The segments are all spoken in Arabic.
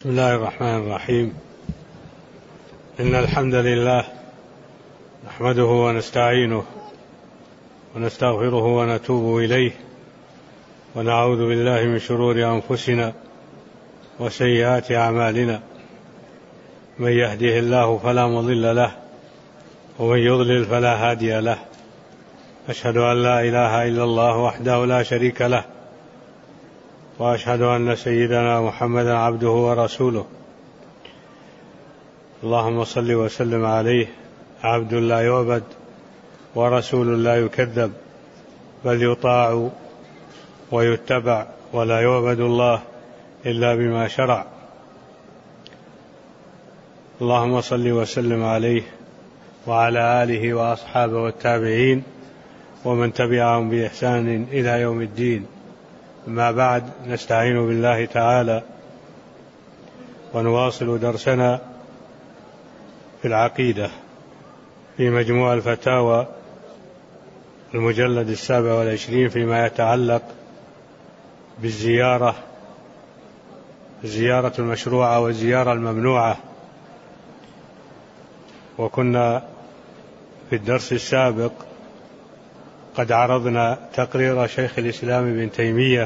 بسم الله الرحمن الرحيم. إن الحمد لله نحمده ونستعينه ونستغفره ونتوب إليه ونعوذ بالله من شرور أنفسنا وسيئات أعمالنا، من يهده الله فلا مضل له ومن يضلل فلا هادي له. أشهد أن لا إله إلا الله وحده لا شريك له، وأشهد أن سيدنا محمدا عبده ورسوله. اللهم صل وسلم عليه، عبد لا يعبد ورسول لا يكذب، بل يطاع ويتبع، ولا يعبد الله إلا بما شرع. اللهم صل وسلم عليه وعلى آله وأصحابه والتابعين ومن تبعهم بإحسان إلى يوم الدين. أما بعد، نستعين بالله تعالى ونواصل درسنا في العقيدة في مجموع الفتاوى المجلد 27 فيما يتعلق بالزيارة، الزيارة المشروعة والزيارة الممنوعة. وكنا في الدرس السابق قد عرضنا تقرير شيخ الإسلام ابن تيمية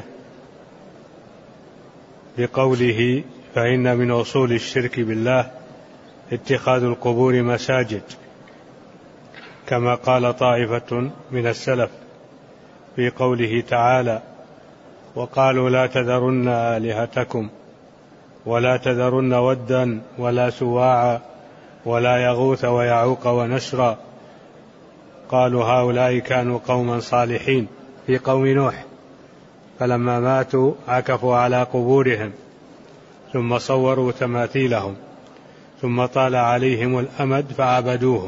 بقوله: فإن من أصول الشرك بالله اتخاذ القبور مساجد، كما قال طائفة من السلف في قوله تعالى: وقالوا لا تذرن آلهتكم ولا تذرن ودا ولا سواعا ولا يغوث ويعوق ونسرا، قالوا هؤلاء كانوا قوما صالحين في قوم نوح، فلما ماتوا عكفوا على قبورهم ثم صوروا تماثيلهم ثم طال عليهم الأمد فعبدوهم.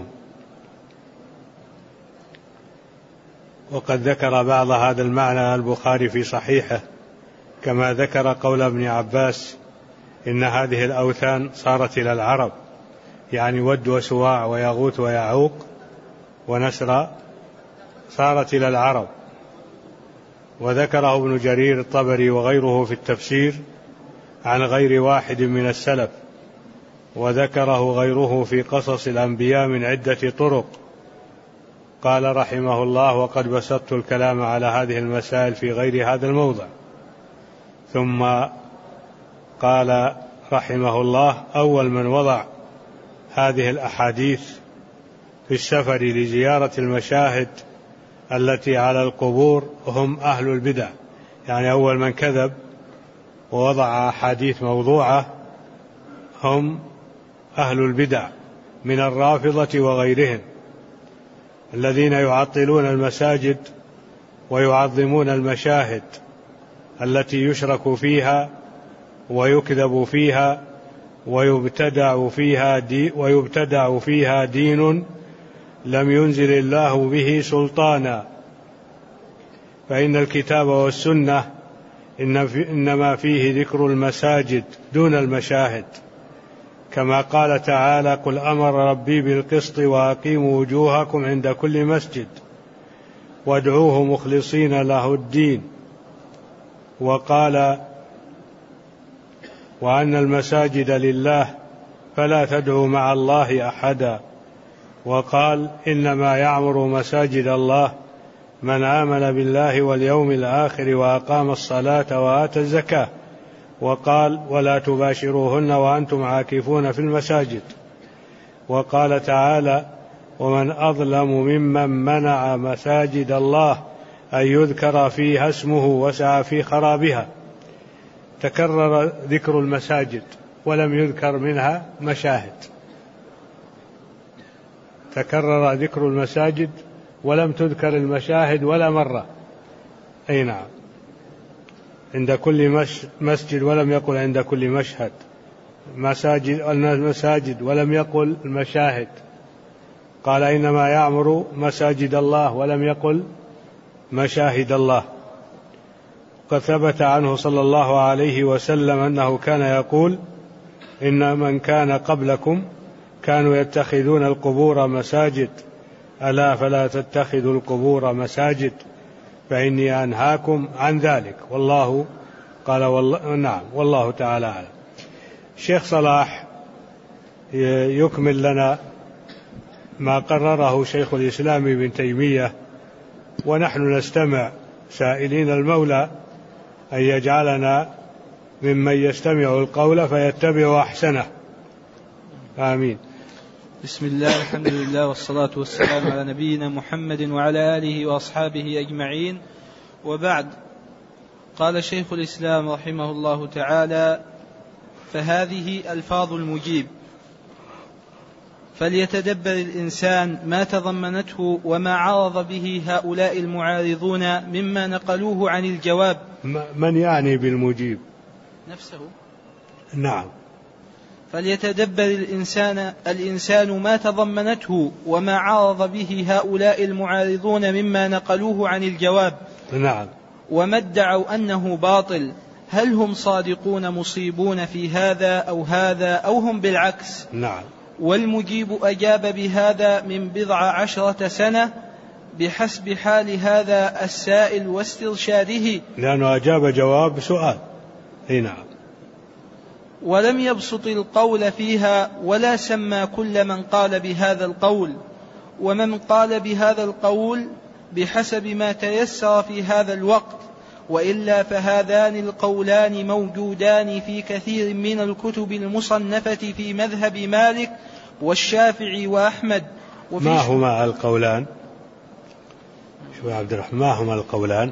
وقد ذكر بعض هذا المعنى البخاري في صحيحه، كما ذكر قول ابن عباس: إن هذه الأوثان صارت إلى العرب، يعني ود وسواع ويغوث ويعوق ونسر صارت إلى العرب. وذكره ابن جرير الطبري وغيره في التفسير عن غير واحد من السلف، وذكره غيره في قصص الأنبياء من عدة طرق. قال رحمه الله: وقد بسطت الكلام على هذه المسائل في غير هذا الموضع. ثم قال رحمه الله: أول من وضع هذه الأحاديث في السفر لزيارة المشاهد التي على القبور هم أهل البدع، يعني أول من كذب ووضع أحاديث موضوعة هم أهل البدع من الرافضة وغيرهم، الذين يعطلون المساجد ويعظمون المشاهد التي يشرك فيها ويكذب فيها ويبتدع فيها دين لم ينزل الله به سلطانا. فإن الكتاب والسنة إنما فيه ذكر المساجد دون المشاهد، كما قال تعالى: قل أمر ربي بالقسط وأقيموا وجوهكم عند كل مسجد وادعوه مخلصين له الدين. وقال: وأن المساجد لله فلا تدعوا مع الله أحدا. وقال: إنما يعمر مساجد الله من آمن بالله واليوم الآخر وأقام الصلاة وآتى الزكاة. وقال: ولا تباشروهن وأنتم عاكفون في المساجد. وقال تعالى: ومن أظلم ممن منع مساجد الله أن يذكر فيها اسمه وسعى في خرابها. تكرر ذكر المساجد ولم يذكر منها مشاهد، تكرر ذكر المساجد ولم تذكر المشاهد ولا مرة. أي نعم، عند كل مسجد ولم يقل عند كل مشهد. مساجد ولم يقل المشاهد. قال: إنما يعمر مساجد الله ولم يقل مشاهد الله. قد ثبت عنه صلى الله عليه وسلم أنه كان يقول: إن من كان قبلكم كانوا يتخذون القبور مساجد، ألا فلا تتخذوا القبور مساجد فإني أنهاكم عن ذلك. والله قال: والله نعم، والله تعالى أعلم. الشيخ صلاح يكمل لنا ما قرره شيخ الإسلام ابن تيمية، ونحن نستمع سائلين المولى أن يجعلنا ممن يستمع القول فيتبع أحسنه، آمين. بسم الله، الحمد لله، والصلاة والسلام على نبينا محمد وعلى آله وأصحابه أجمعين، وبعد. قال شيخ الإسلام رحمه الله تعالى: فهذه ألفاظ المجيب، فليتدبر الإنسان ما تضمنته وما عارض به هؤلاء المعارضون مما نقلوه عن الجواب. من يعني بالمجيب؟ نفسه. نعم. فليتدبر الإنسان ما تضمنته وما عارض به هؤلاء المعارضون مما نقلوه عن الجواب. نعم. وما ادعوا أنه باطل، هل هم صادقون مصيبون في هذا أو هذا، أو هم بالعكس؟ نعم. والمجيب أجاب بهذا من 10 سنة بحسب حال هذا السائل واسترشاده، لأنه أجاب جواب سؤال. نعم. ولم يبسط القول فيها ولا سمى كل من قال بهذا القول، ومن قال بهذا القول بحسب ما تيسر في هذا الوقت، وإلا فهذان القولان موجودان في كثير من الكتب المصنفة في مذهب مالك والشافعي وأحمد. ما هما القولان؟ شو عبد الرحمن، ما هما القولان؟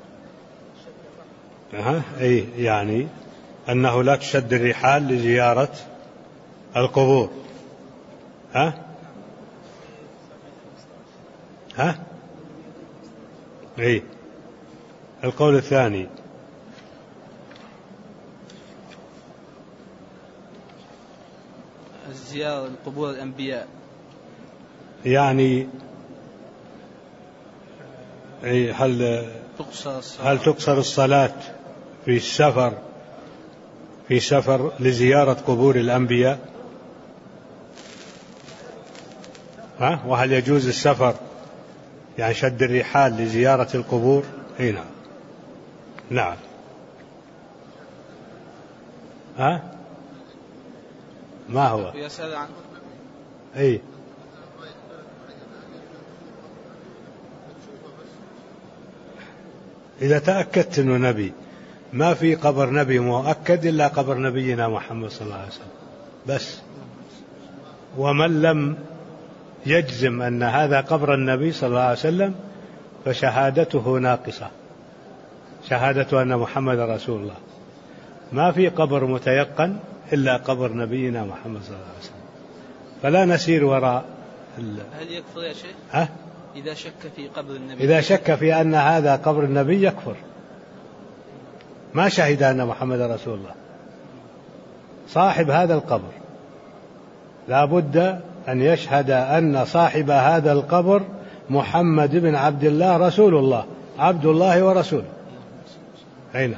أي يعني أنه لا تشد الرحال لزيارة القبور. أي. القول الثاني الزيارة لقبور الأنبياء، يعني هل تقصر الصلاة في سفر لزيارة قبور الأنبياء؟ وهل يجوز السفر يعني شد الرحال لزيارة القبور؟ نعم. نعم. ما هو؟ يسأل عنه. أي. إذا تأكدت أنه نبي، ما في قبر نبي مؤكد إلا قبر نبينا محمد صلى الله عليه وسلم بس. ومن لم يجزم أن هذا قبر النبي صلى الله عليه وسلم فشهادته ناقصة، شهادة أن محمد رسول الله. ما في قبر متيقن إلا قبر نبينا محمد صلى الله عليه وسلم، فلا نسير وراء. هل يكفر يا شيخ إذا شك في قبر النبي؟ إذا شك في أن هذا قبر النبي يكفر، ما شهد أن محمد رسول الله. صاحب هذا القبر لا بد أن يشهد أن صاحب هذا القبر محمد بن عبد الله رسول الله، عبد الله ورسوله. أين؟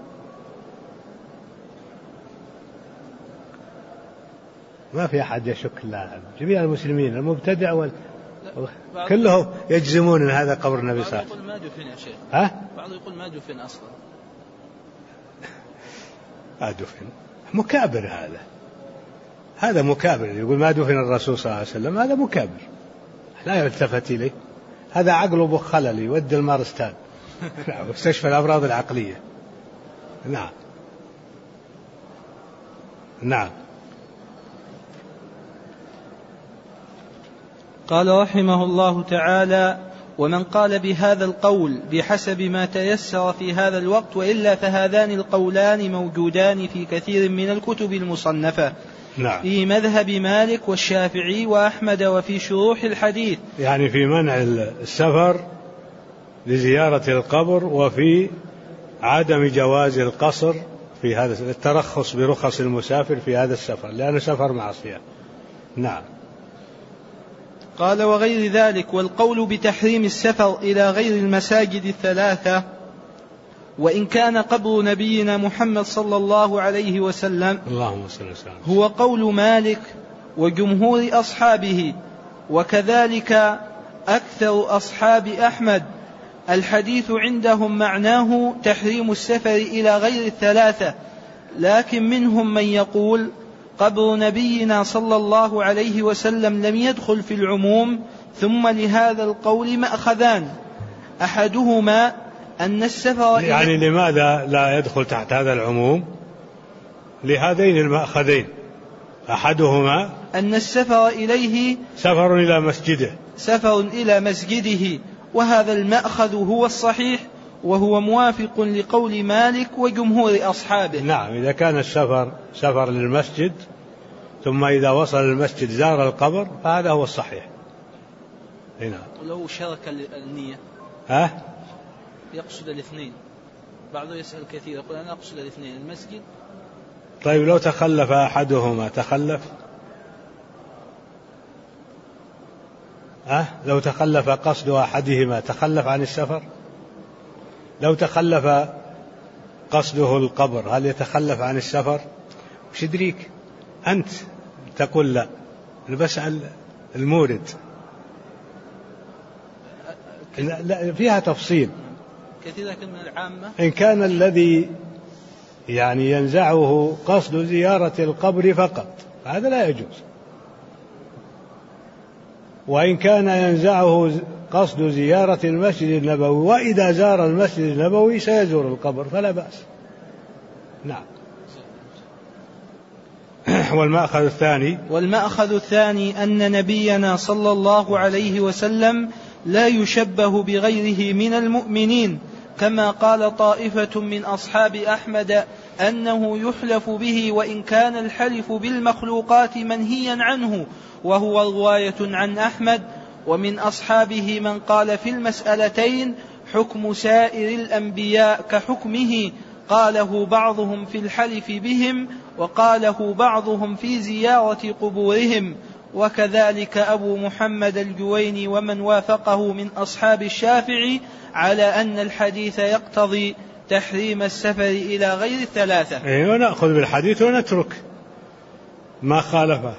ما في أحد يشك الله، جميع المسلمين المبتدع كلهم يجزمون أن هذا قبر النبي صلى الله عليه وسلم. بعض يقول ما دفن يا شيخ. بعض يقول ما دفن أصلا. ما دفن، مكابر هذا مكابر. يقول ما دفن الرسول صلى الله عليه وسلم، هذا مكابر لا يلتفت إليه. هذا عقله بخلل، يودي المارستان واستشفى الأمراض العقلية. نعم. نعم. قال رحمه الله تعالى: ومن قال بهذا القول بحسب ما تيسر في هذا الوقت، وإلا فهذان القولان موجودان في كثير من الكتب المصنفة. نعم. في مذهب مالك والشافعي وأحمد وفي شروح الحديث، يعني في منع السفر لزيارة القبر، وفي عدم جواز القصر في هذا الترخص برخص المسافر في هذا السفر، لأنه سفر معصية. نعم. قال: وغير ذلك، والقول بتحريم السفر إلى غير المساجد الثلاثة وإن كان قبر نبينا محمد صلى الله عليه وسلم هو قول مالك وجمهور أصحابه، وكذلك أكثر أصحاب أحمد. الحديث عندهم معناه تحريم السفر إلى غير الثلاثة، لكن منهم من يقول قبر نبينا صلى الله عليه وسلم لم يدخل في العموم، ثم لهذا القول مأخذان، أحدهما أن السفر يعني لماذا لا يدخل تحت هذا العموم؟ لهذين المأخذين، أحدهما أن السفر إليه سفر إلى مسجده، وهذا المأخذ هو الصحيح، وهو موافق لقول مالك وجمهور أصحابه. نعم، إذا كان السفر سفر للمسجد ثم إذا وصل المسجد زار القبر فهذا هو الصحيح. هنا ولو شرك النية يقصد الاثنين، بعضه يسأل كثير يقول أنا أقصد الاثنين المسجد. طيب لو تخلف أحدهما لو تخلف قصد أحدهما تخلف عن السفر؟ لو تخلف قصده القبر هل يتخلف عن السفر؟ وش يدريك أنت تقول لا؟ بسأل المورد. لا فيها تفصيل كثير من العامة. إن كان الذي يعني ينزعه قصد زيارة القبر فقط هذا لا يجوز، وإن كان ينزعه قصد زيارة المسجد النبوي وإذا زار المسجد النبوي سيزور القبر فلا بأس. نعم. والمأخذ الثاني أن نبينا صلى الله عليه وسلم لا يشبه بغيره من المؤمنين، كما قال طائفة من أصحاب أحمد أنه يحلف به، وإن كان الحلف بالمخلوقات منهيا عنه، وهو رواية عن أحمد. ومن أصحابه من قال في المسألتين حكم سائر الأنبياء كحكمه، قاله بعضهم في الحلف بهم، وقاله بعضهم في زيارة قبورهم، وكذلك أبو محمد الجويني ومن وافقه من أصحاب الشافعي على أن الحديث يقتضي تحريم السفر إلى غير الثلاثة. ونأخذ بالحديث ونترك ما خالفه،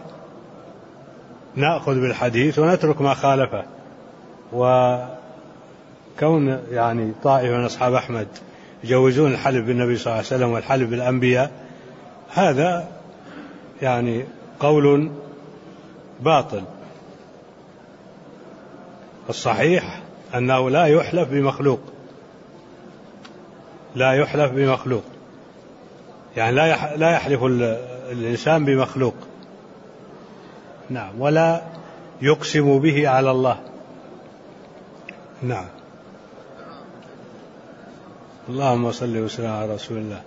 نأخذ بالحديث ونترك ما خالفه. وكون يعني طائفة من أصحاب أحمد يجوزون الحلف بالنبي صلى الله عليه وسلم والحلف بالأنبياء هذا يعني قول باطل. الصحيح أنه لا يحلف بمخلوق، لا يحلف بمخلوق، يعني لا يحلف الإنسان بمخلوق. نعم. ولا يقسم به على الله. نعم. اللهم صل وسلم على رسول الله.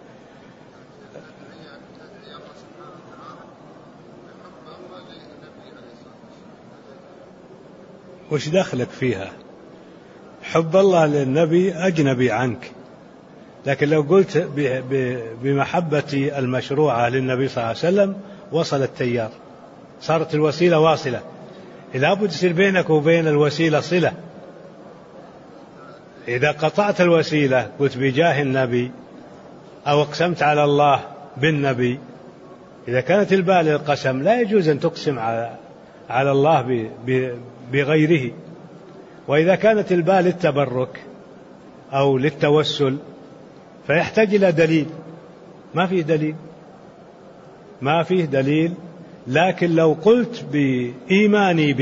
وش دخلك فيها؟ حب الله للنبي أجنبي عنك، لكن لو قلت بمحبة المشروعة للنبي صلى الله عليه وسلم وصل التيار، صارت الوسيلة واصلة. لا بد يصير بينك وبين الوسيلة صلة. إذا قطعت الوسيلة قلت بجاه النبي أو اقسمت على الله بالنبي، إذا كانت الباء للقسم لا يجوز أن تقسم على الله بغيره. وإذا كانت الباء للتبرك أو للتوسل فيحتاج إلى دليل. ما فيه دليل. لكن لو قلت بإيماني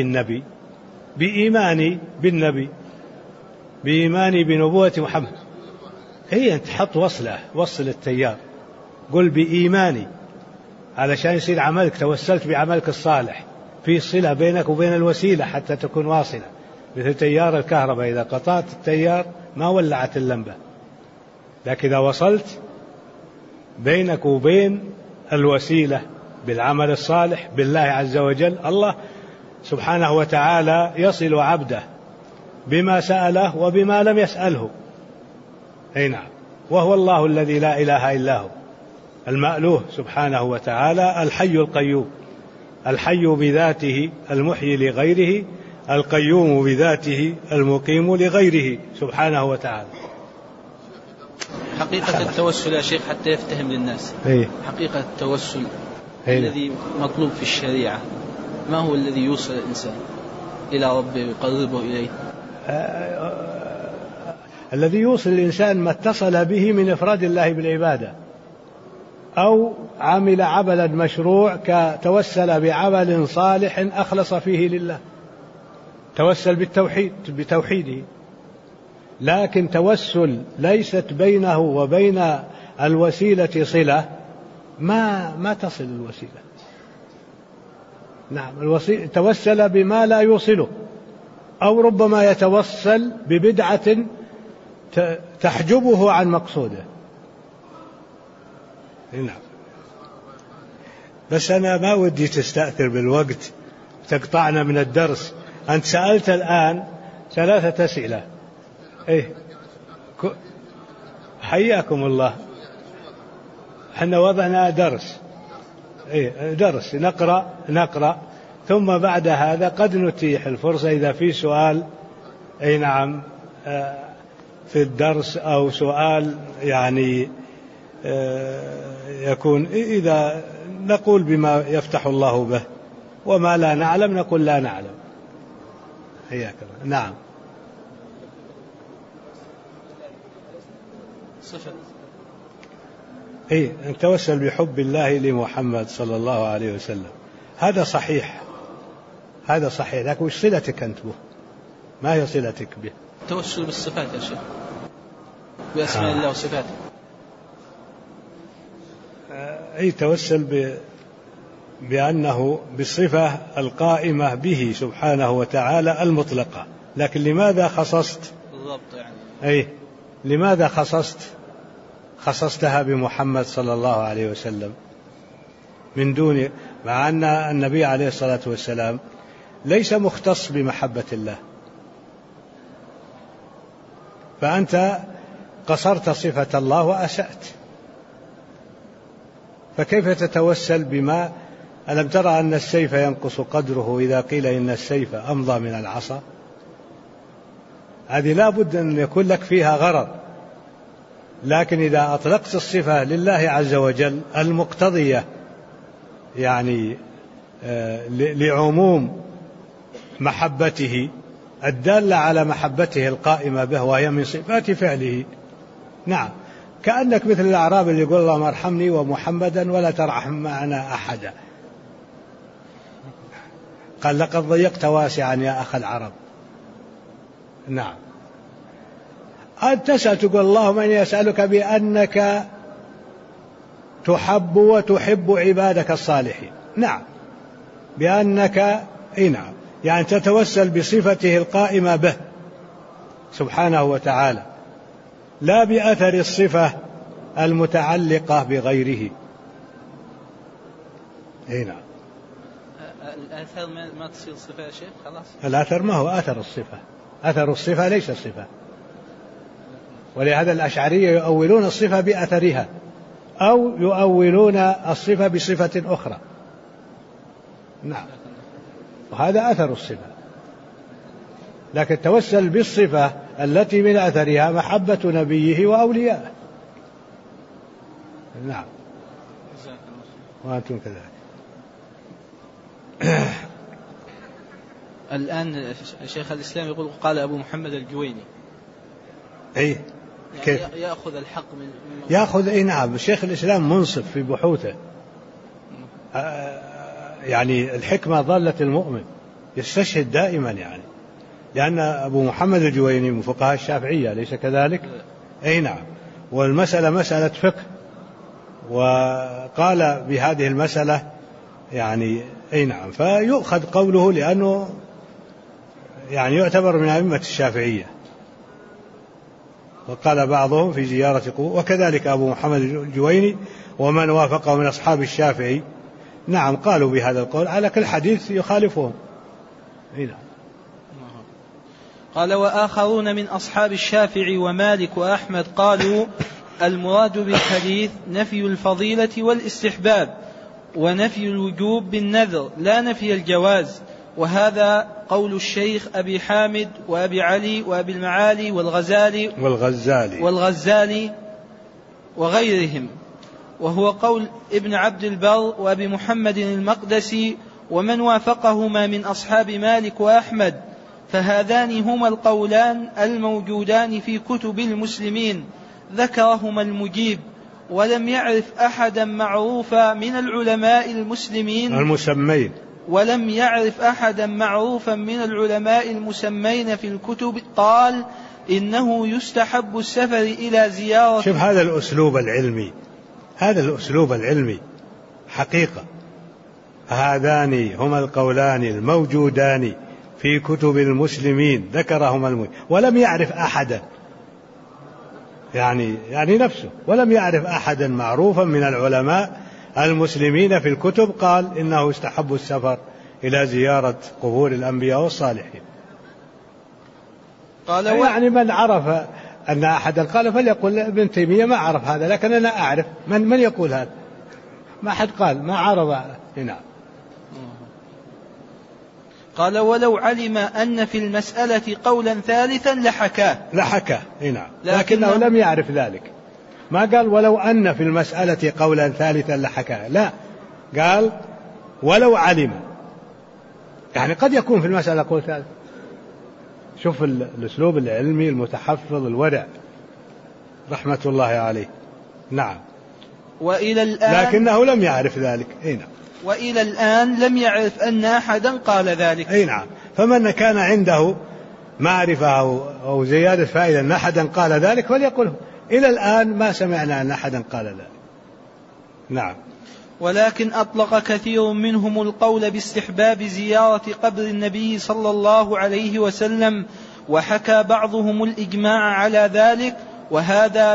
بإيماني بنبوة محمد، هي أنت تحط وصل التيار، قل بإيماني علشان يصير عملك، توسلت بعملك الصالح، في صلة بينك وبين الوسيلة حتى تكون واصلة. مثل تيار الكهرباء، إذا قطعت التيار ما ولعت اللمبة، لكن إذا وصلت بينك وبين الوسيلة بالعمل الصالح بالله عز وجل، الله سبحانه وتعالى يصل عبده بما سأله وبما لم يسأله. أي نعم. وهو الله الذي لا إله إلا هو المألوه سبحانه وتعالى، الحي القيوم، الحي بذاته المحيي لغيره، القيوم بذاته المقيم لغيره سبحانه وتعالى. حقيقة التوسل يا شيخ حتى يفتهم للناس. حقيقة التوسل الذي مطلوب في الشريعة، ما هو الذي يوصل الإنسان إلى ربه ويقربه إليه؟ الذي يوصل الإنسان ما اتصل به من إفراد الله بالعبادة، أو عمل عملا مشروع كتوسل بعمل صالح أخلص فيه لله، توسل بتوحيده، لكن توسل ليست بينه وبين الوسيلة صلة ما تصل الوسيلة. نعم، توسل بما لا يوصله، أو ربما يتوسل ببدعة تحجبه عن مقصوده. نعم، بس أنا ما ودي تستأثر بالوقت تقطعنا من الدرس. أنت سألت الآن 3 أسئلة. إيه، حياكم الله، احنا وضعنا درس، إيه درس نقرأ ثم بعد هذا قد نتيح الفرصة إذا في سؤال. أي نعم، في الدرس أو سؤال يعني يكون، إذا نقول بما يفتح الله به، وما لا نعلم نقول لا نعلم. حياك الله. نعم. صفة إيه، نتوسل بحب الله لمحمد صلى الله عليه وسلم، هذا صحيح، هذا صحيح، لكن وش صلتك أنت به؟ ما هي صلتك به؟ التوسل بالصفات يا شيخ، بأسماء الله وصفاته. أي توسل بأنه بالصفة القائمة به سبحانه وتعالى المطلقة. لكن لماذا خصصت بالضبط يعني؟ أي لماذا خصصتها بمحمد صلى الله عليه وسلم من دون، مع أن النبي عليه الصلاة والسلام ليس مختص بمحبة الله، فأنت قصرت صفة الله وأسأت، فكيف تتوسل بما، ألم ترى أن السيف ينقص قدره إذا قيل إن السيف أمضى من العصا؟ هذه لا بد أن يكون لك فيها غرض. لكن إذا أطلقت الصفة لله عز وجل المقتضية يعني لعموم محبته الدالة على محبته القائمة به، وهي من صفات فعله. نعم، كأنك مثل الأعراب اللي يقول اللهم ارحمني ومحمدا ولا ترحم معنا أحدا. قال لقد ضيقت واسعا يا أخ العرب. نعم، أنت تسأل تقول اللهم إني أسألك بأنك تحب وتحب عبادك الصالحين. نعم، بأنك نعم، يعني تتوسل بصفته القائمة به سبحانه وتعالى، لا بأثر الصفة المتعلقة بغيره. نعم، الآثار ما تصير صفة يا شيخ، خلاص. الآثر ما هو آثر الصفة، أثر الصفة ليس صفة، ولهذا الأشعرية يؤولون الصفة بأثرها أو يؤولون الصفة بصفة أخرى. نعم، وهذا أثر الصفة. لكن توسل بالصفة التي من أثرها محبة نبيه وأوليائه. نعم، وأنتم كذلك. الآن شيخ الإسلام يقول قال أبو محمد الجويني. أي كيف يأخذ الحق من يأخذ؟ أي نعم، شيخ الإسلام منصف في بحوثه، يعني الحكمة ضالة المؤمن، يستشهد دائما يعني، لأن أبو محمد الجويني من فقهاء الشافعية، ليس كذلك؟ أي نعم، والمسألة مسألة فقه، وقال بهذه المسألة يعني أي نعم، فيؤخذ قوله لأنه يعني يعتبر من أئمة الشافعية. وقال بعضهم في زيارة قبور، وكذلك أبو محمد الجويني ومن وافقه من أصحاب الشافعي. نعم، قالوا بهذا القول، على كل حديث يخالفهم. نعم. قال وآخرون من أصحاب الشافعي ومالك وأحمد قالوا المراد بالحديث نفي الفضيلة والاستحباب ونفي الوجوب بالنذر لا نفي الجواز، وهذا قول الشيخ أبي حامد وأبي علي وأبي المعالي والغزالي وغيرهم، وهو قول ابن عبد البر وأبي محمد المقدسي ومن وافقهما من أصحاب مالك وأحمد، فهذان هما القولان الموجودان في كتب المسلمين ذكرهما المجيب، ولم يعرف أحدا معروفا من العلماء المسلمين المسمين، ولم يعرف أحدا معروفا من العلماء المسمين في الكتب قال إنه يستحب السفر إلى زيارة. شوف هذا الأسلوب العلمي، هذا الأسلوب العلمي حقيقة. هذان هما القولان الموجودان في كتب المسلمين ذكرهما ولم يعرف أحدا، يعني نفسه ولم يعرف أحدا معروفا من العلماء المسلمين في الكتب قال إنه يستحب السفر إلى زيارة قبور الأنبياء والصالحين. قال يعني من عرف أن أحدا قال فليقل ابن تيمية ما عرف هذا، لكن أنا أعرف. من يقول هذا؟ ما حد قال، ما عرض هنا. قال ولو علم أن في المسألة قولا ثالثا لحكاه هنا، لكنه لم يعرف ذلك. ما قال ولو أن في المسألة قولا ثالثا لحكاه، لا، قال ولو علم، يعني قد يكون في المسألة قول ثالث. شوف الأسلوب العلمي المتحفظ الورع رحمة الله عليه. نعم. وإلى الآن لكنه لم يعرف ذلك. نعم. وإلى الآن لم يعرف أن أحدا قال ذلك. نعم. فمن كان عنده معرفة أو زيادة فائدة أن أحدا قال ذلك فليقله. إلى الآن ما سمعنا أن أحدا قال ذلك. نعم. ولكن أطلق كثير منهم القول باستحباب زيارة قبر النبي صلى الله عليه وسلم، وحكى بعضهم الإجماع على ذلك، وهذا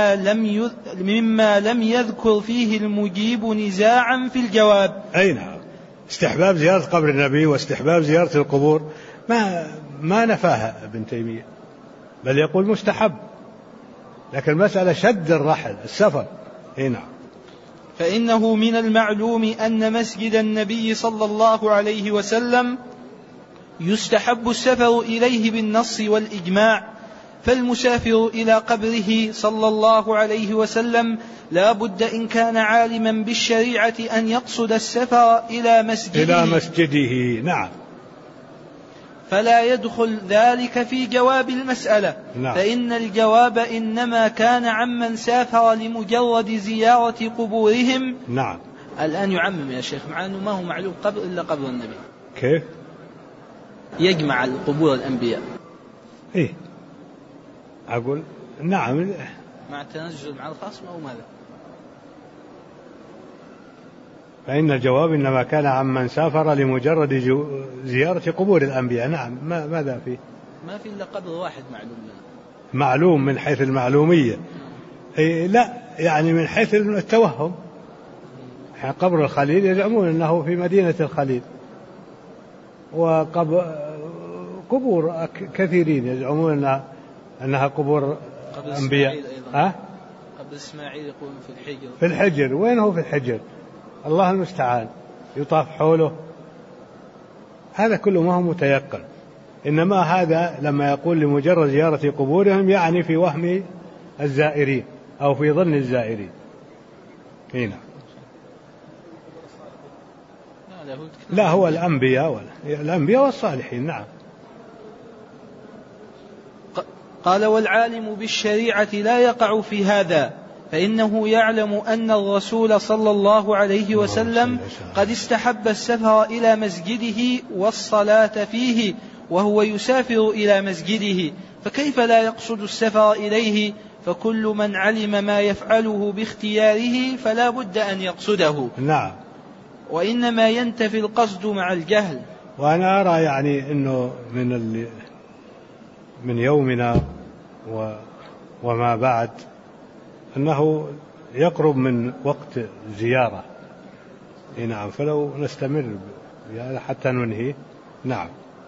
مما لم يذكر فيه المجيب نزاعا في الجواب. أي نعم. استحباب زيارة قبر النبي واستحباب زيارة القبور ما نفاها ابن تيمية، بل يقول مستحب، لكن المسألة شد الرحل السفر. نعم. فإنه من المعلوم أن مسجد النبي صلى الله عليه وسلم يستحب السفر إليه بالنص والإجماع، فالمسافر إلى قبره صلى الله عليه وسلم لا بد إن كان عالما بالشريعة أن يقصد السفر إلى مسجده. نعم. فلا يدخل ذلك في جواب المسألة. نعم. فإن الجواب إنما كان عمن سافر لمجرد زيارة قبورهم. نعم. الآن يعمم يا شيخ، مع أنه ما هو معلوم قبر إلا قبر النبي. كيف يجمع القبور الأنبياء؟ إيه أقول نعم، مع التنزل مع الخصم أو ماذا؟ فإن الجواب إنما كان عمن سافر لمجرد زيارة قبور الأنبياء. نعم. ماذا فيه؟ ما في إلا قبر واحد معلوم من حيث المعلومية. لا، يعني من حيث التوهم. قبر الخليل يزعمون أنه في مدينة الخليل، وقبور كثيرين يزعمون أنها قبور أنبياء. قبر إسماعيل يقولون في الحجر. وين هو في الحجر؟ الله المستعان، يطاف حوله. هذا كله ما هو متيقن، إنما هذا لما يقول لمجرد زيارة قبورهم يعني في وهم الزائرين أو في ظن الزائرين. هنا لا، هو الأنبياء والصالحين. نعم. قال والعالم بالشريعة لا يقع في هذا، فإنه يعلم أن الرسول صلى الله عليه وسلم قد استحب السفر إلى مسجده والصلاة فيه وهو يسافر إلى مسجده، فكيف لا يقصد السفر إليه؟ فكل من علم ما يفعله باختياره فلا بد أن يقصده. نعم. وإنما ينتفي القصد مع الجهل. وأنا أرى يعني أنه من يومنا وما بعد أنه يقرب من وقت زيارة. نعم. فلو نستمر حتى ننهي. نعم.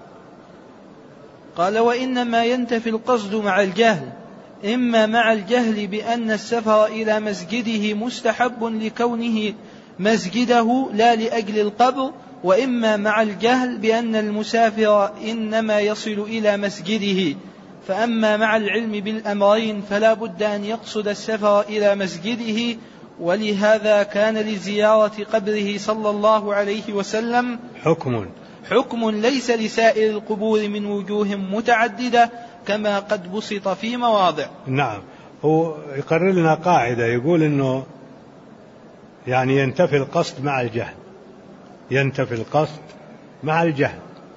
قال وإنما ينتفي القصد مع الجهل، إما مع الجهل بأن السفر إلى مسجده مستحب لكونه مسجده لا لأجل القبر، وإما مع الجهل بأن المسافر إنما يصل إلى مسجده. فأما مع العلم بالأمرين فلا بد أن يقصد السفر إلى مسجده، ولهذا كان لزيارة قبره صلى الله عليه وسلم حكم ليس لسائر القبور من وجوه متعددة كما قد بسط في مواضع. نعم. هو يقرر لنا قاعدة يقول إنه يعني ينتفي القصد مع الجهل، ينتفي القصد مع الجهل.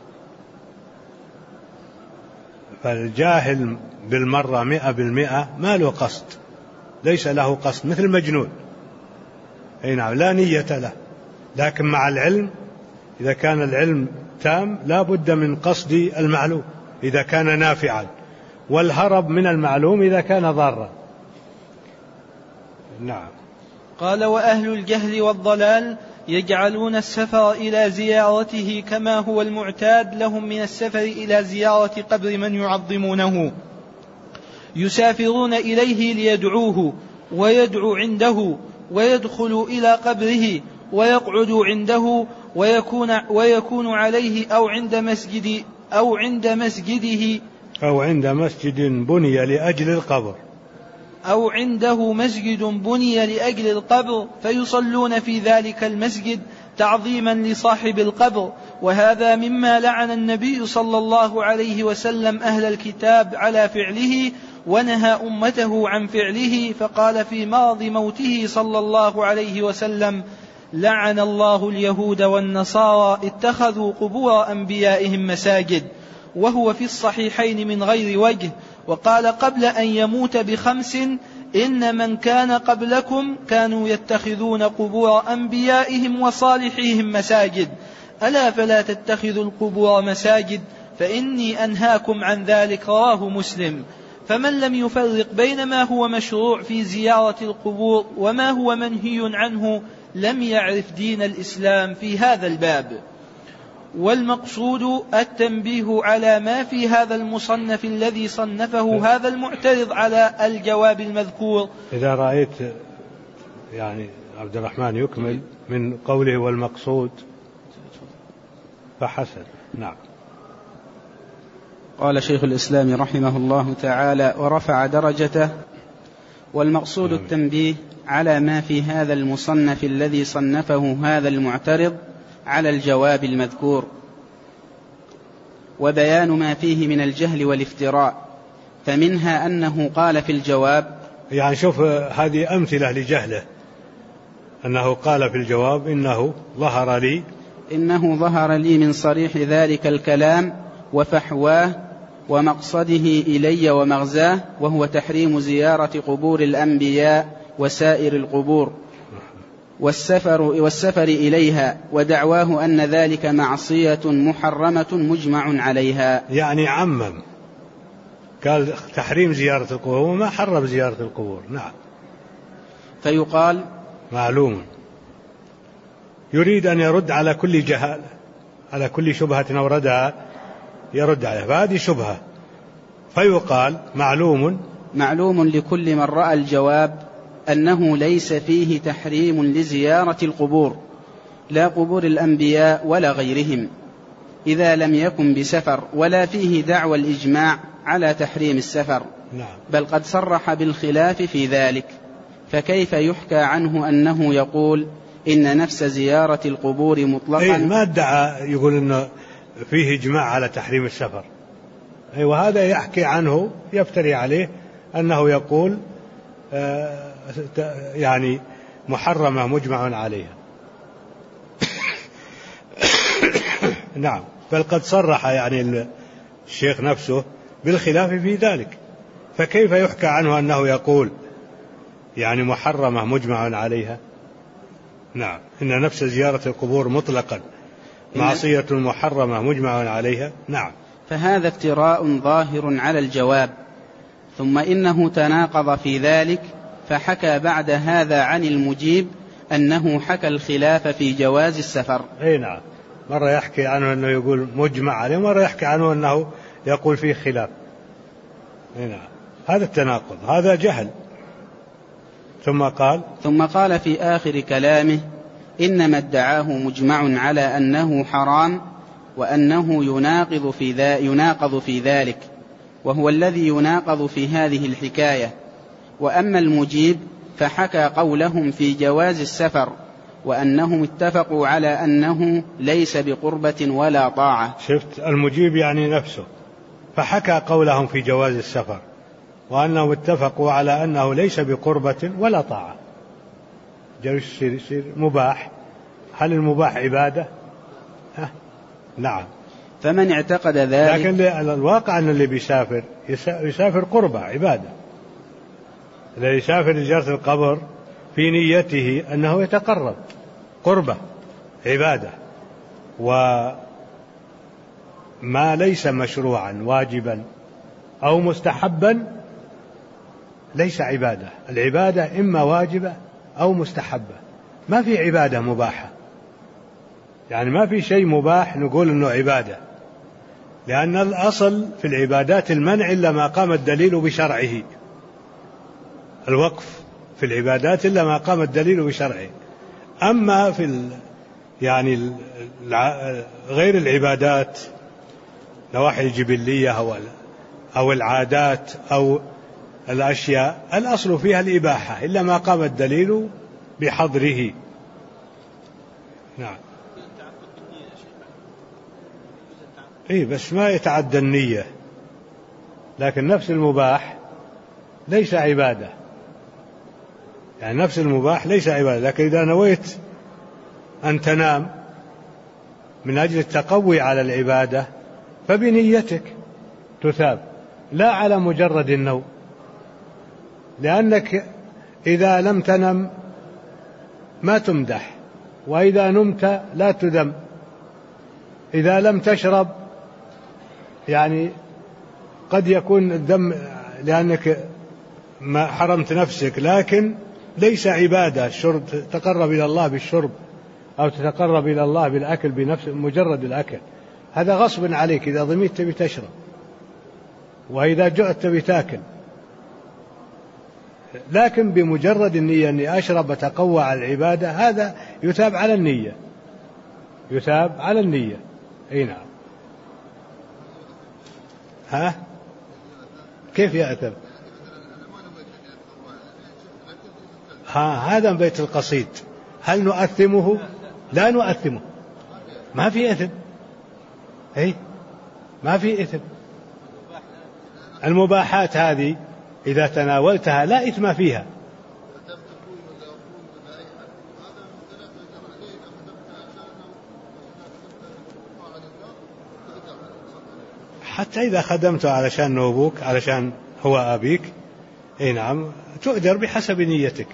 فالجاهل بالمرة 100% ما له قصد، ليس له قصد، مثل المجنون، أي نعم، لا نية له. لكن مع العلم إذا كان العلم تام لا بد من قصد المعلوم إذا كان نافعا، والهرب من المعلوم إذا كان ضارا. نعم. قال: وأهل الجهل والضلال يجعلون السفر إلى زيارته كما هو المعتاد لهم من السفر إلى زيارة قبر من يعظمونه، يسافرون إليه ليدعوه ويدعو عنده، ويدخل إلى قبره ويقعد عنده، ويكون عليه أو عند مسجده أو عند مسجد بني لأجل القبر، أو عنده مسجد بني لأجل القبر، فيصلون في ذلك المسجد تعظيما لصاحب القبر. وهذا مما لعن النبي صلى الله عليه وسلم أهل الكتاب على فعله، ونهى أمته عن فعله، فقال في مرض موته صلى الله عليه وسلم: لعن الله اليهود والنصارى اتخذوا قبور أنبيائهم مساجد. وهو في الصحيحين من غير وجه. وقال قبل أن يموت ب5: إن من كان قبلكم كانوا يتخذون قبور أنبيائهم وصالحيهم مساجد، ألا فلا تتخذوا القبور مساجد، فإني أنهاكم عن ذلك. رواه مسلم. فمن لم يفرق بين ما هو مشروع في زيارة القبور وما هو منهي عنه لم يعرف دين الإسلام في هذا الباب. والمقصود التنبيه على ما في هذا المصنف الذي صنفه هذا المعترض على الجواب المذكور. إذا رأيت يعني عبد الرحمن يكمل من قوله والمقصود فحسن. نعم. قال شيخ الإسلام رحمه الله تعالى: ورفع درجته. والمقصود التنبيه على ما في هذا المصنف الذي صنفه هذا المعترض على الجواب المذكور، وبيان ما فيه من الجهل والافتراء. فمنها أنه قال في الجواب، يعني شوف هذه أمثلة لجهله، أنه قال في الجواب: إنه ظهر لي من صريح ذلك الكلام وفحواه ومقصده إلي ومغزاه، وهو تحريم زيارة قبور الأنبياء وسائر القبور والسفر إليها، ودعواه أن ذلك معصية محرمة مجمع عليها. يعني عمم، قال تحريم زيارة القبور وما حرم زيارة القبور. نعم. فيقال معلوم، يريد أن يرد على كل جهل، على كل شبهة أوردها يرد عليها، فهذه شبهة. فيقال معلوم لكل من رأى الجواب أنه ليس فيه تحريم لزيارة القبور، لا قبور الأنبياء ولا غيرهم، إذا لم يكن بسفر، ولا فيه دعوى الإجماع على تحريم السفر. نعم. بل قد صرح بالخلاف في ذلك، فكيف يحكى عنه أنه يقول إن نفس زيارة القبور مطلقا؟ ما ادعى يقول إنه فيه إجماع على تحريم السفر، وهذا يحكي عنه يفتري عليه أنه يقول يعني محرمة مجمع عليها. نعم. بل قد صرح يعني الشيخ نفسه بالخلاف في ذلك، فكيف يحكى عنه أنه يقول يعني محرمة مجمع عليها؟ نعم. إن نفس زيارة القبور مطلقا معصية محرمة مجمع عليها. نعم. فهذا افتراء ظاهر على الجواب. ثم إنه تناقض في ذلك، فحكى بعد هذا عن المجيب أنه حكى الخلاف في جواز السفر. نعم. مرة يحكي عنه أنه يقول مجمع عليه، مرة يحكي عنه أنه يقول فيه خلاف. نعم. هذا التناقض، هذا جهل. ثم قال في آخر كلامه: إنما ادعاه مجمع على أنه حرام، وأنه يناقض في ذلك، وهو الذي يناقض في هذه الحكاية. وأما المجيب فحكى قولهم في جواز السفر، وأنهم اتفقوا على أنه ليس بقربة ولا طاعة. شفت المجيب يعني نفسه، فحكى قولهم في جواز السفر، وأنهم اتفقوا على أنه ليس بقربة ولا طاعة، يصير مباح. هل المباح عبادة؟ نعم. فمن اعتقد ذلك، لكن الواقع أن اللي بيسافر يسافر قربة عبادة. الذي يسافر لزيارة القبر في نيته أنه يتقرب قربة عبادة، وما ليس مشروعا واجبا أو مستحبا ليس عبادة. العبادة إما واجبة أو مستحبة، ما في عبادة مباحة. يعني ما في شيء مباح نقول إنه عبادة، لأن الأصل في العبادات المنع إلا ما قام الدليل بشرعه. الوقف في العبادات إلا ما قام الدليل بشرعه. أما في يعني غير العبادات، نواحي الجبلية أو العادات أو الأشياء، الأصل فيها الإباحة إلا ما قام الدليل بحظره. نعم. إيه بس ما يتعدى النية، لكن نفس المباح ليس عبادة. يعني نفس المباح ليس عبادة، لكن إذا نويت أن تنام من أجل التقوي على العبادة فبنيتك تثاب، لا على مجرد النوم، لأنك إذا لم تنم ما تمدح، وإذا نمت لا تذم. إذا لم تشرب يعني قد يكون الذم لأنك ما حرمت نفسك، لكن ليس عبادة. الشرب تتقرب إلى الله بالشرب أو تتقرب إلى الله بالأكل بنفس مجرد الأكل، هذا غصب عليك. إذا ضميت تبي تشرب، وإذا جعت تبي تاكل، لكن بمجرد النية أني أشرب أتقوى على العبادة، هذا يثاب على النية، يثاب على النية. أي نعم. ها كيف يأثم؟ هذا بيت القصيد. هل نؤثمه؟ لا نؤثمه، ما في إثم. أي ما في إثم. المباحات هذه إذا تناولتها لا إثم فيها. حتى إذا خدمته علشان أبوك، علشان هو أبيك، أي نعم، تؤجر بحسب نيتك.